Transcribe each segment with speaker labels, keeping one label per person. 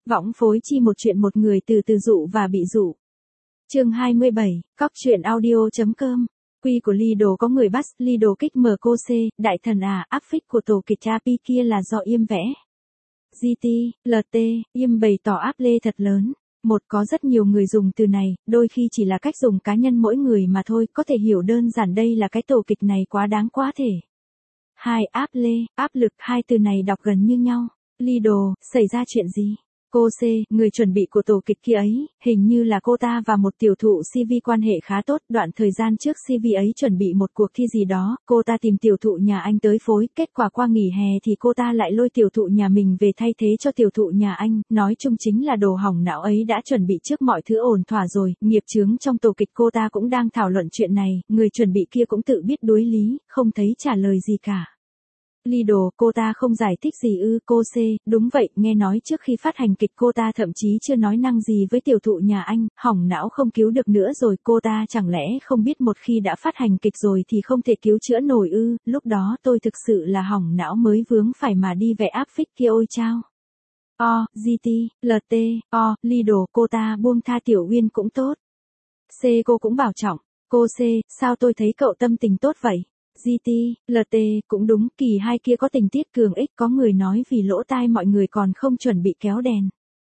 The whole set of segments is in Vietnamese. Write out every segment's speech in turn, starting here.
Speaker 1: Võng phối chi một chuyện một người từ từ dụ và bị dụ. Chương 27, Cóc truyện audio.com. Quy của Lido có người bắt, Lido kích mở cô C, đại thần à, áp phích của tổ kịch Chapi kia là do Yêm vẽ. GT, LT, Yêm bày tỏ áp lê thật lớn. Một, có rất nhiều người dùng từ này, đôi khi chỉ là cách dùng cá nhân mỗi người mà thôi, có thể hiểu đơn giản đây là cái tổ kịch này quá đáng quá thể. 2. Áp lê, áp lực, hai từ này đọc gần như nhau. Lido, xảy ra chuyện gì? Cô C, người chuẩn bị của tổ kịch kia ấy, hình như là cô ta và một tiểu thụ CV quan hệ khá tốt, đoạn thời gian trước CV ấy chuẩn bị một cuộc thi gì đó, cô ta tìm tiểu thụ nhà anh tới phối, kết quả qua nghỉ hè thì cô ta lại lôi tiểu thụ nhà mình về thay thế cho tiểu thụ nhà anh, nói chung chính là đồ hỏng não ấy đã chuẩn bị trước mọi thứ ổn thỏa rồi, nghiệp chướng trong tổ kịch cô ta cũng đang thảo luận chuyện này, người chuẩn bị kia cũng tự biết đối lý, không thấy trả lời gì cả. Lido, cô ta không giải thích gì ư? Cô C, đúng vậy, nghe nói trước khi phát hành kịch cô ta thậm chí chưa nói năng gì với tiểu thụ nhà anh, hỏng não không cứu được nữa rồi, cô ta chẳng lẽ không biết một khi đã phát hành kịch rồi thì không thể cứu chữa nổi ư? Lúc đó tôi thực sự là hỏng não mới vướng phải mà đi vẽ áp phích kia ôi chao. GT, LT, Lido, cô ta buông tha Tiểu Uyên cũng tốt. C, cô cũng bảo trọng. Cô C, sao tôi thấy cậu tâm tình tốt vậy? GT, LT, cũng đúng, kỳ hai kia có tình tiết cường ích, có người nói vì lỗ tai mọi người còn không chuẩn bị kéo đèn.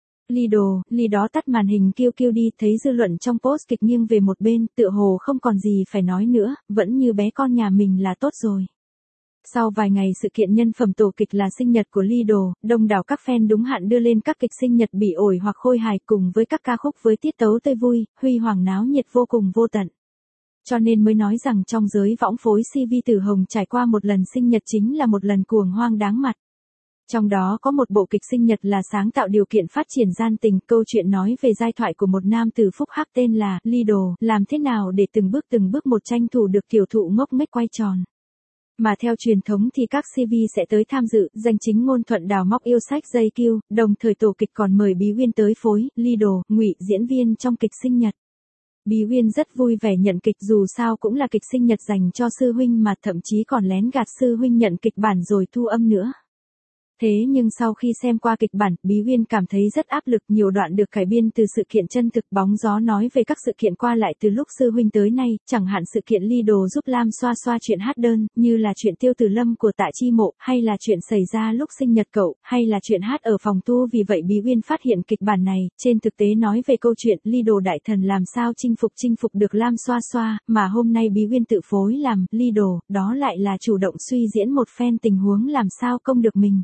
Speaker 1: Lido tắt màn hình kêu đi, thấy dư luận trong post kịch nghiêng về một bên, tựa hồ không còn gì phải nói nữa, vẫn như bé con nhà mình là tốt rồi. Sau vài ngày sự kiện nhân phẩm tổ kịch là sinh nhật của Lido, đông đảo các fan đúng hạn đưa lên các kịch sinh nhật bị ổi hoặc khôi hài cùng với các ca khúc với tiết tấu tươi vui, huy hoàng náo nhiệt vô cùng vô tận. Cho nên mới nói rằng trong giới võng phối CV Tử Hồng trải qua một lần sinh nhật chính là một lần cuồng hoang đáng mặt. Trong đó có một bộ kịch sinh nhật là sáng tạo điều kiện phát triển gian tình, câu chuyện nói về giai thoại của một nam tử phúc hắc tên là Lido, làm thế nào để từng bước một tranh thủ được tiểu thụ ngốc nghếch quay tròn. Mà theo truyền thống thì các CV sẽ tới tham dự, danh chính ngôn thuận đào móc yêu sách dây kiêu, đồng thời tổ kịch còn mời Bí Uyên tới phối, Lido, ngụy diễn viên trong kịch sinh nhật. Bí Uyên rất vui vẻ nhận kịch dù sao cũng là kịch sinh nhật dành cho sư huynh mà thậm chí còn lén gạt sư huynh nhận kịch bản rồi thu âm nữa. Thế nhưng sau khi xem qua kịch bản, Bí Uyên cảm thấy rất áp lực, nhiều đoạn được cải biên từ sự kiện chân thực, bóng gió nói về các sự kiện qua lại từ lúc sư huynh tới nay, chẳng hạn sự kiện Lido giúp Lam xoa xoa chuyện hát đơn, như là chuyện Tiêu Tử Lâm của Tạ Chi Mộ, hay là chuyện xảy ra lúc sinh nhật cậu, hay là chuyện hát ở phòng tu. Vì vậy Bí Uyên phát hiện kịch bản này, trên thực tế nói về câu chuyện Lido đại thần làm sao chinh phục được Lam xoa xoa, mà hôm nay Bí Uyên tự phối làm Lido, đó lại là chủ động suy diễn một phen tình huống làm sao công được mình.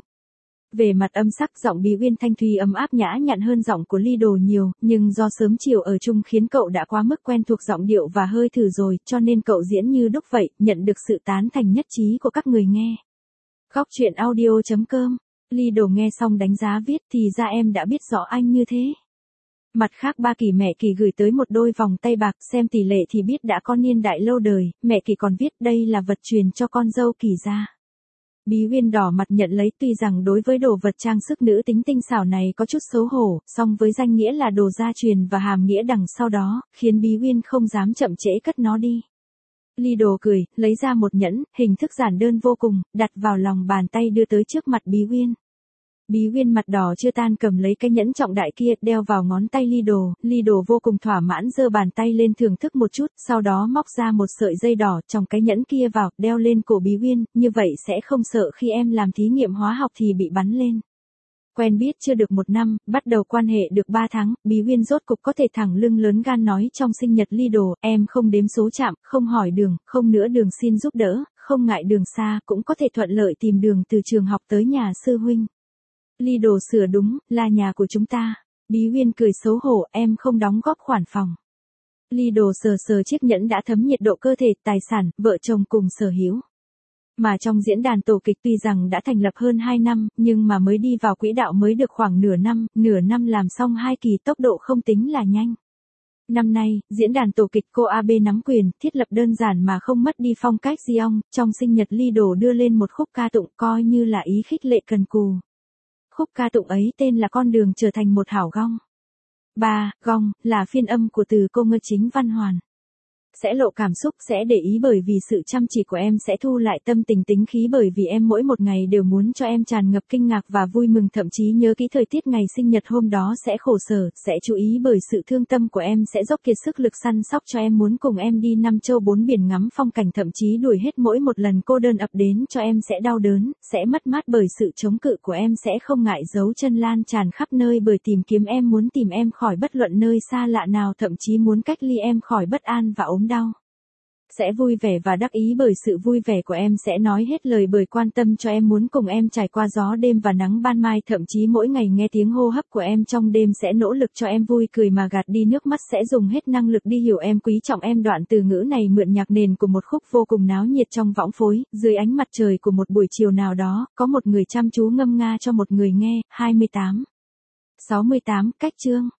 Speaker 1: Về mặt âm sắc, giọng Bí Uyên thanh thùy ấm áp nhã nhặn hơn giọng của Lido nhiều, nhưng do sớm chiều ở chung khiến cậu đã quá mức quen thuộc giọng điệu và hơi thử rồi, cho nên cậu diễn như đúc vậy, nhận được sự tán thành nhất trí của các người nghe. Cóc truyện audio.com. Lido nghe xong đánh giá viết, thì ra em đã biết rõ anh như thế. Mặt khác ba Kỳ mẹ Kỳ gửi tới một đôi vòng tay bạc, xem tỷ lệ thì biết đã có niên đại lâu đời, mẹ Kỳ còn viết đây là vật truyền cho con dâu Kỳ ra. Bí Uyên đỏ mặt nhận lấy, tuy rằng đối với đồ vật trang sức nữ tính tinh xảo này có chút xấu hổ, song với danh nghĩa là đồ gia truyền và hàm nghĩa đằng sau đó, khiến Bí Uyên không dám chậm trễ cất nó đi. Lido cười, lấy ra một nhẫn, hình thức giản đơn vô cùng, đặt vào lòng bàn tay đưa tới trước mặt Bí Uyên. Bí Uyên mặt đỏ chưa tan cầm lấy cái nhẫn trọng đại kia, đeo vào ngón tay Lido vô cùng thỏa mãn giơ bàn tay lên thưởng thức một chút, sau đó móc ra một sợi dây đỏ trong cái nhẫn kia vào, đeo lên cổ Bí Uyên, như vậy sẽ không sợ khi em làm thí nghiệm hóa học thì bị bắn lên. Quen biết chưa được 1 năm, bắt đầu quan hệ được 3 tháng, Bí Uyên rốt cục có thể thẳng lưng lớn gan nói trong sinh nhật Lido, em không đếm số chạm, không hỏi đường, không nữa đường xin giúp đỡ, không ngại đường xa, cũng có thể thuận lợi tìm đường từ trường học tới nhà sư huynh. Lido sửa đúng, là nhà của chúng ta. Bí Uyên cười xấu hổ, em không đóng góp khoản phòng. Lido sờ chiếc nhẫn đã thấm nhiệt độ cơ thể, tài sản, vợ chồng cùng sở hữu. Mà trong diễn đàn tổ kịch tuy rằng đã thành lập hơn 2 năm, nhưng mà mới đi vào quỹ đạo mới được khoảng nửa năm làm xong 2 kỳ, tốc độ không tính là nhanh. Năm nay, diễn đàn tổ kịch cô AB nắm quyền, thiết lập đơn giản mà không mất đi phong cách Giong, trong sinh nhật Lido đưa lên một khúc ca tụng coi như là ý khích lệ cần cù. Khúc ca tụng ấy tên là Con đường trở thành một hảo gong. Gong, là phiên âm của từ cô Ngơ Chính Văn Hoàn. Sẽ lộ cảm xúc, sẽ để ý bởi vì sự chăm chỉ của em sẽ thu lại tâm tình tính khí bởi vì em mỗi một ngày đều muốn cho em tràn ngập kinh ngạc và vui mừng thậm chí nhớ kỹ thời tiết ngày sinh nhật hôm đó sẽ khổ sở, sẽ chú ý bởi sự thương tâm của em sẽ dốc kiệt sức lực săn sóc cho em muốn cùng em đi 5 châu 4 biển ngắm phong cảnh thậm chí đuổi hết mỗi một lần cô đơn ập đến cho em sẽ đau đớn, sẽ mất mát bởi sự chống cự của em sẽ không ngại dấu chân lan tràn khắp nơi bởi tìm kiếm em muốn tìm em khỏi bất luận nơi xa lạ nào thậm chí muốn cách ly em khỏi bất an và ốm đau. Sẽ vui vẻ và đắc ý bởi sự vui vẻ của em sẽ nói hết lời bởi quan tâm cho em muốn cùng em trải qua gió đêm và nắng ban mai thậm chí mỗi ngày nghe tiếng hô hấp của em trong đêm sẽ nỗ lực cho em vui cười mà gạt đi nước mắt sẽ dùng hết năng lực đi hiểu em quý trọng em đoạn từ ngữ này mượn nhạc nền của một khúc vô cùng náo nhiệt trong võng phối, dưới ánh mặt trời của một buổi chiều nào đó, có một người chăm chú ngâm nga cho một người nghe, 28. 68, cách chương.